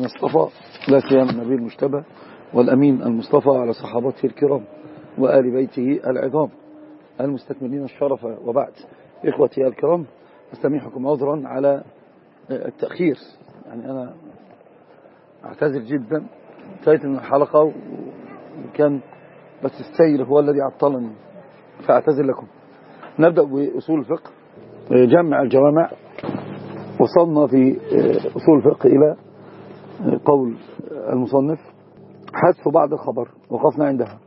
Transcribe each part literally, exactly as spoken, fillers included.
اصطفى، لا سيما النبي المجتبى والأمين المصطفى على صحابته الكرام وآل بيته العظام المستكملين الشرف، وبعد. إخوتي الكرام، أستميحكم عذرا على التأخير، يعني أنا أعتذر جدا، انتهيت من الحلقة وكان بس السير هو الذي عطلني، فأعتذر لكم. نبدأ بأصول الفقه، جمع الجوامع. وصلنا في أصول الفقه إلى قول المصنف حذف بعض الخبر، وقفنا عندها.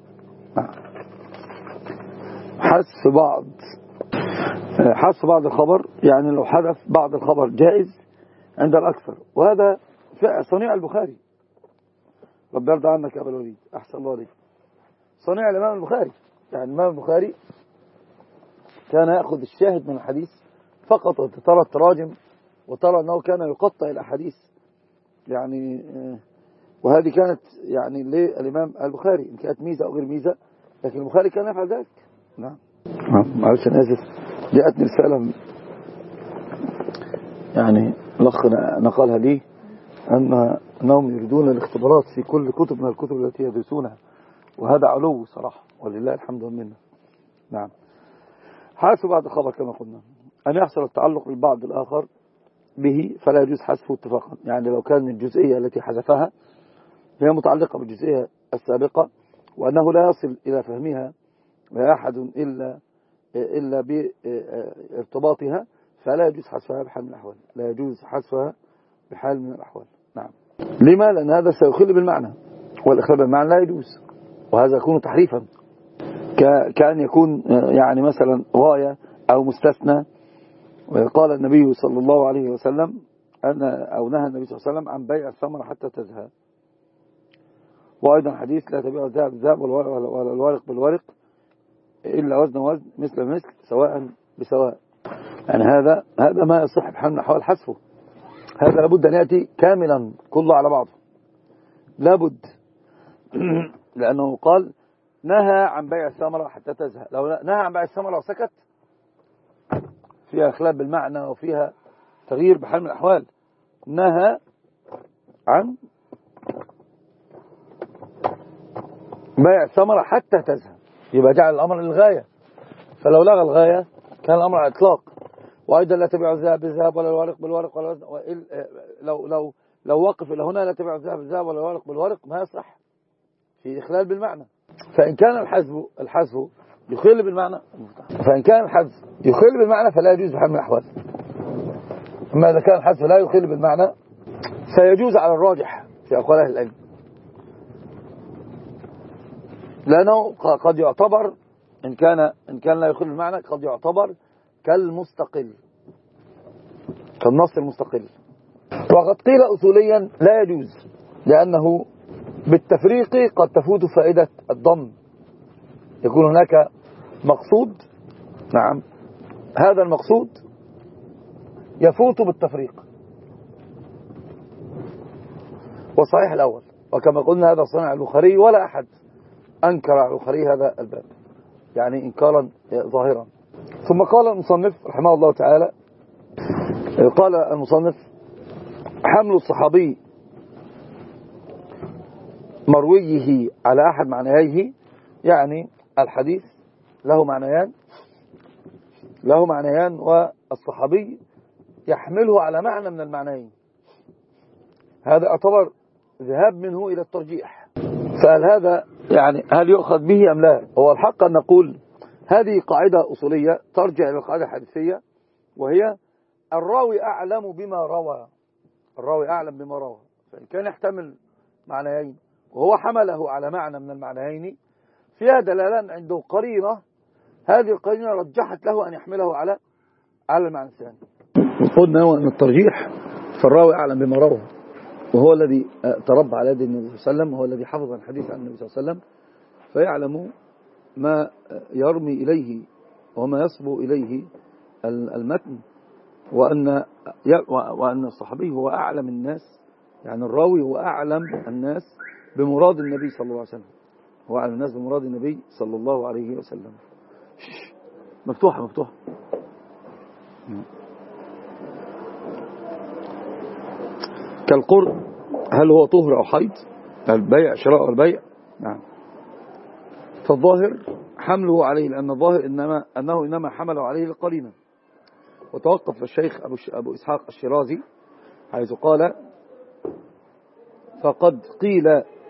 حذف بعض حذف بعض الخبر، يعني لو حذف بعض الخبر جائز عند الأكثر، وهذا صنيع البخاري، رب يرضى عنك يا أبا الوليد، أحسن الله عليك. صنيع الإمام البخاري، يعني الإمام البخاري كان يأخذ الشاهد من الحديث فقط، ترى التراجم وترى أنه كان يقطع الأحاديث، يعني وهذه كانت يعني للإمام البخاري، إن كانت ميزة أو غير ميزة، لكن البخاري كان يفعل ذلك. نعم، معلش أنا آسف، جاءتني رسالة يعني الأخ نقلها لي أن أنهم يريدون الاختبارات في كل كتب من الكتب التي يدرسونها، وهذا علو صراحة، ولله الحمد والمنة. نعم. حذف بعض الخبر كما قلنا أن يحصل التعلق بالبعض الآخر به، فلا يجوز حذفه اتفاقا. يعني لو كان الجزئية التي حذفها هي متعلقة بالجزئية السابقة، وأنه لا يصل إلى فهمها أحد إلا إلا بارتباطها، فلا يجوز حذفها بحال من الأحوال، لا يجوز حذفها بحال من الأحوال. نعم. لما؟ لأن هذا سيخل بالمعنى، والإخلال بالمعنى لا يجوز، وهذا يكون تحريفا، كأن يكون يعني مثلا غاية أو مستثنى. وقال النبي صلى الله عليه وسلم أن أو نهى النبي صلى الله عليه وسلم عن بيع الثمرة حتى تزهى. وأيضا حديث لا تبيع الذهب بالذهب ولا الورق بالورق إلا وزن وزن مثل مثل سواء بسواء. يعني هذا هذا ما يصح بحال من الأحوال حذفه، هذا لابد أن يأتي كاملا كله على بعضه، لابد لأنه قال نهى عن بيع الثمرة حتى تزهى. لو نهى عن بيع الثمرة وسكت فيها خلاف بالمعنى وفيها تغيير بحال من الأحوال. نهى عن بيع الثمرة حتى تزهى، يبقى جعل الأمر للغاية، فلو لغى الغاية كان الأمر على الإطلاق. وأيضا لا تبيع الذهب بالذهب ولا الورق بالورق ولا لو لو لو وقف إلى هنا لا تبيع الذهب بالذهب ولا الورق بالورق، ما يصح، في إخلال بالمعنى. فإن كان الحذف الحذف يخل بالمعنى فإن كان الحذف يخل بالمعنى فلا يجوز بحال من الأحوال. أما إذا كان الحذف لا يخل بالمعنى سيجوز على الراجح في أقوال أهل العلم، لأنه قد يعتبر إن كان إن كان لا يخل بالمعنى قد يعتبر كالمستقل، كالنص المستقل. وقد قيل أصوليا لا يجوز، لأنه بالتفريق قد تفوت فائدة الضم، يكون هناك مقصود، نعم، هذا المقصود يفوت بالتفريق. وصحيح الأول، وكما قلنا هذا صنع البخاري، ولا أحد أنكر على البخاري هذا الباب، يعني إنكارا ظاهرا. ثم قال المصنف رحمه الله تعالى، قال المصنف حمل الصحابي مرويه على أحد معنييه، يعني الحديث له معنيان له معنيان والصحابي يحمله على معنى من المعنيين، هذا يعتبر ذهاب منه إلى الترجيح. فهل هذا يعني هل يؤخذ به أم لا؟ هو الحق أن نقول هذه قاعدة أصولية ترجع إلى القاعدة الحديثية، وهي الراوي أعلم بما روى الراوي أعلم بما روى فإن كان يحتمل معنيين وهو حمله على معنى من المعنيين فيها دلالة عنده قرينة، هذه القرينة رجحت له أن يحمله على على المعنى الثاني. قلنا أن الترجيح فالراوي أعلم بما روى، وهو الذي تربى على يد النبي صلى الله عليه وسلم، وهو الذي حفظ الحديث عن النبي صلى الله عليه وسلم، فيعلم ما يرمي إليه وما يصبو إليه المتن، وأن وأن الصحابي هو أعلم الناس، يعني الراوي هو أعلم الناس بمراد النبي صلى الله عليه وسلم، هو أعلم الناس بمراد النبي صلى الله عليه وسلم. مفتوحة مفتوحة كالقرب هل هو طهر أو حيض؟ البيع شراء والبيع. نعم. فالظاهر حمله عليه، لأن الظاهر إنما أنه إنما حمله عليه للقرينة. وتوقف الشيخ أبو, أبو إسحاق الشيرازي حيث قال فقد قيل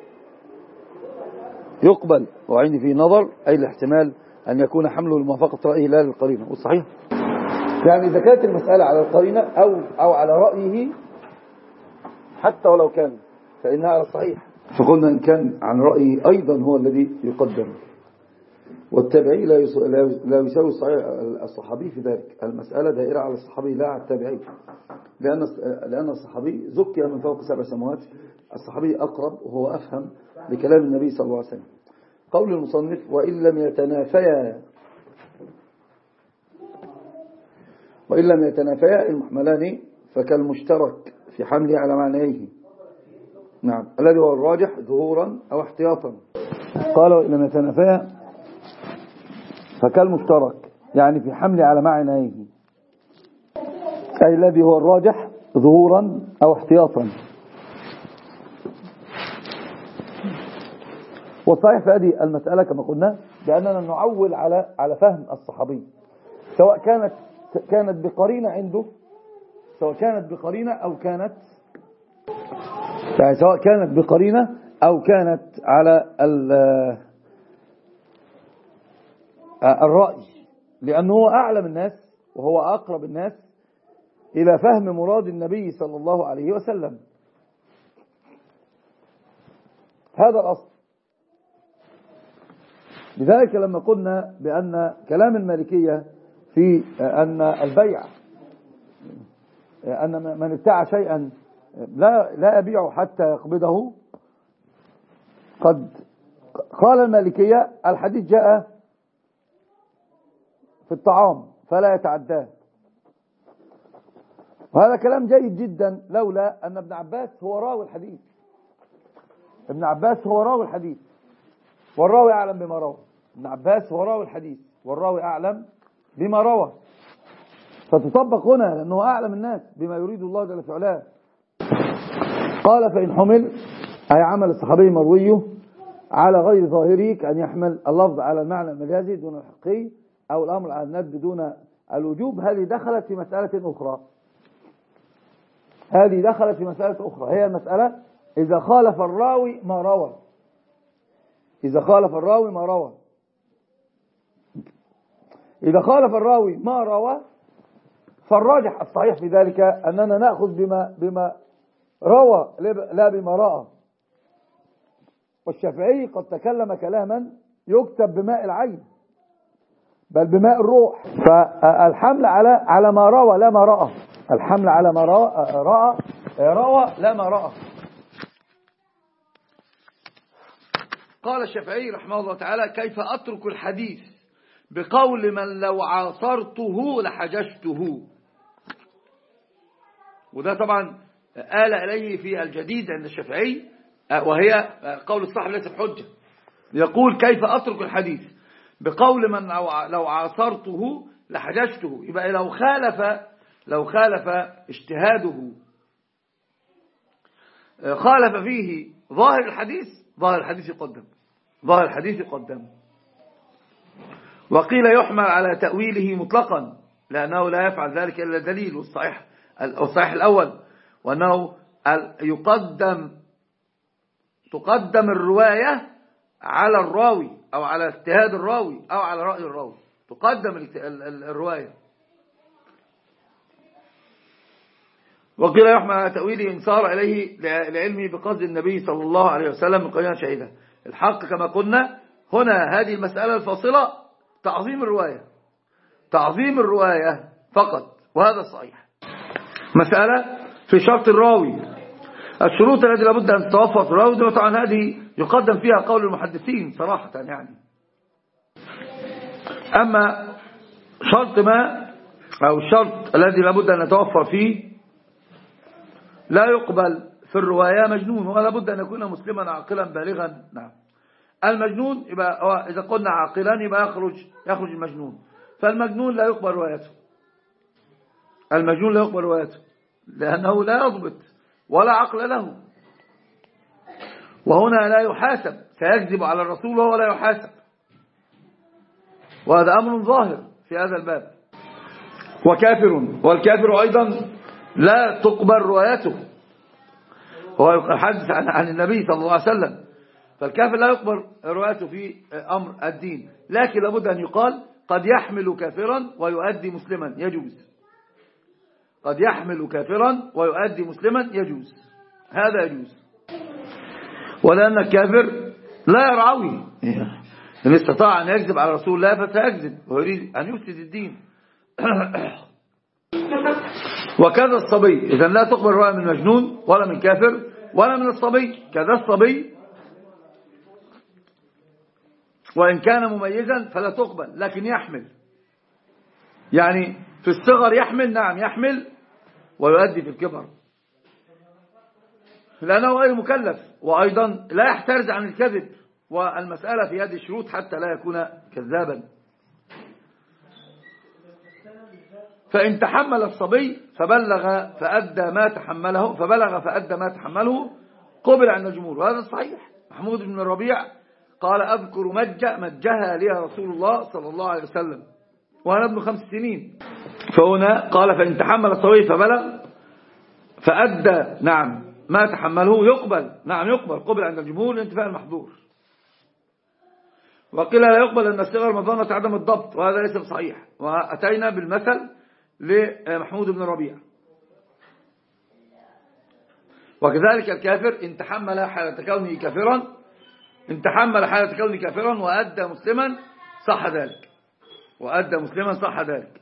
يقبل وعندي فيه نظر، أي الاحتمال أن يكون حمله لموافقة رأيه لا للقرينة. والصحيح يعني إذا كانت المسألة على القرينة أو, أو على رأيه حتى ولو كان فإنها على الصحيح. فقلنا إن كان عن رأيه أيضا هو الذي يقدم. والتابعي لا يساوي الصحابي في ذلك. المسألة دائرة على الصحابي لا على التابعي، لأن لأن الصحابي زكي من فوق سبع سماوات. الصحابي أقرب وهو أفهم لكلام النبي صلى الله عليه وسلم. قول المصنف وإن لم يتنافيا وإن لم يتنافيا المحملان فكالمشترك في حمله على معنيه. نعم، الذي هو الراجح ظهورا أو احتياطا. قال وإن لم يتنافيا فكالمشترك يعني في حمله على معنيه، أي الذي هو الراجح ظهورا أو احتياطا. والصحيح في هذه المسألة كما قلنا بأننا نعول على على فهم الصحابي، سواء كانت كانت بقرينة عنده، سواء كانت بقرينة أو كانت يعني سواء كانت بقرينة أو كانت على الرأي، لأنه هو أعلم الناس وهو أقرب الناس إلى فهم مراد النبي صلى الله عليه وسلم. هذا الأصل. لذلك لما قلنا بأن كلام المالكية في أن البيع أن من ابتاع شيئا لا لا يبيعه حتى يقبضه، قد قال المالكية الحديث جاء في الطعام فلا يتعداه. وهذا كلام جيد جدا لولا أن ابن عباس هو راوي الحديث. ابن عباس هو راوي الحديث والراوي أعلم بما روى. ابن عباس هو راوي الحديث والراوي أعلم بما روى، فتطبق هنا لأنه أعلم الناس بما يريد الله جل في علاه. قال فإن حمل أي عمل الصحابي مرويه على غير ظاهره، كأن يحمل اللفظ على المعنى المجازي دون الحقيقي أو الأمر على الندب دون الوجوب. هذه دخلت في مسألة أخرى هذه دخلت في مسألة أخرى هي المسألة إذا خالف الراوي ما روى إذا خالف الراوي ما روى إذا خالف الراوي ما روى فالراجح الصحيح في ذلك أننا نأخذ بما بما روى لا بما رأى. والشافعي قد تكلم كلاما يكتب بماء العين بل بماء الروح. فالحمل على على ما روى لا ما رأى الحمل على ما روى رأى روى لا ما رأى. قال الشافعي رحمه الله تعالى كيف أترك الحديث بقول من لو عاصرته لحججته. وده طبعا آل إليه في الجديد عند الشافعي، وهي قول الصاحب ليس بحجة. يقول كيف أترك الحديث بقول من لو عاصرته لحججته. يبقى لو خالف لو خالف اجتهاده خالف فيه ظاهر الحديث ظاهر الحديث يقدم ظاهر الحديث يقدم. وقيل يحمل على تأويله مطلقا لأنه لا يفعل ذلك إلا دليل. والصحيح الصحيح الأول وأنه يقدم تقدم الرواية على الراوي أو على اجتهاد الراوي أو على رأي الراوي. تقدم الرواية. وقيل يحمل على تأويله إن صار إليه لعلمه بقصد النبي صلى الله عليه وسلم من قرينة شهيدة. الحق كما قلنا هنا هذه المسألة الفاصلة تعظيم الرواية تعظيم الرواية فقط، وهذا الصحيح. مسألة في شرط الراوي الشروط التي لابد أن تتوفر في الراوي، طبعا هذه يقدم فيها قول المحدثين صراحة يعني. أما شرط ما أو الشرط الذي لابد أن يتوفر فيه لا يقبل في الرواية مجنون، ولا بد أن يكون مسلما عاقلا بالغا. نعم، المجنون يبقى إذا قلنا عاقلا يبقى يخرج يخرج المجنون. فالمجنون لا يقبل روايته المجنون لا يقبل روايته لأنه لا يضبط ولا عقل له. وهنا لا يحاسب، سيكذب على الرسول وهو لا يحاسب، وهذا أمر ظاهر في هذا الباب. وكافر، والكافر أيضا لا تقبل روايته، هو يحدث عن, عن النبي صلى الله عليه وسلم، فالكافر لا يقبل روايته في أمر الدين، لكن لابد أن يقال قد يحمل كافرا ويؤدي مسلما، يجوز. قد يحمل كافرا ويؤدي مسلما، يجوز، هذا يجوز. ولأن الكافر لا يرعوي، إن استطاع أن يكذب على رسول الله فسيكذب، ويريد أن يفسد الدين. وكذا الصبي، إذن لا تقبل رواية من مجنون ولا من كافر ولا من الصبي. كذا الصبي وإن كان مميزا فلا تقبل، لكن يحمل، يعني في الصغر يحمل، نعم يحمل، ويؤدي في الكبر، لأنه غير مكلف، وأيضا لا يحترز عن الكذب، والمسألة في هذه الشروط حتى لا يكون كذابا. فإن تحمل الصبي فبلغ فأدى ما تحمله فبلغ فأدى ما تحمله قبل عند الجمهور، وهذا صحيح. محمود بن الربيع قال أذكر مجة مجها لي رسول الله صلى الله عليه وسلم وأنا ابن خمس سنين. فهنا قال فإن تحمل الصبي فبلغ فأدى نعم ما تحمله يقبل، نعم يقبل قبل عند الجمهور لانتفاء المحظور. وقيل لا يقبل أن الصغر مظنة عدم الضبط، وهذا ليس بصحيح. وأتينا بالمثل لمحمود بن الربيع. وكذلك الكافر إن تحمل حالة كونه كافرا إن تحمل حالة كونه كافرا وأدى مسلما صح ذلك، وأدى مسلما صح ذلك.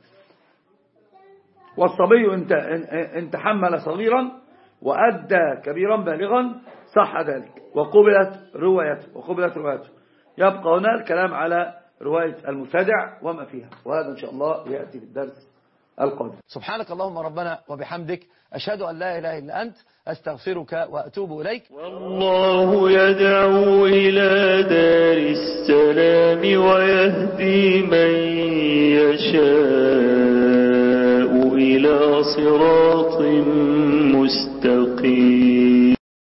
والصبي إن تحمل صغيرا وأدى كبيرا بالغا صح ذلك، وقبلت روايته وقبلت روايته. يبقى هنا الكلام على رواية المبتدع وما فيها، وهذا إن شاء الله يأتي في الدرس القادم. سبحانك اللهم ربنا وبحمدك، أشهد أن لا إله إلا أنت، أستغفرك وأتوب إليك. والله يدعو إلى دار السلام ويهدي من يشاء إلى صراط مستقيم.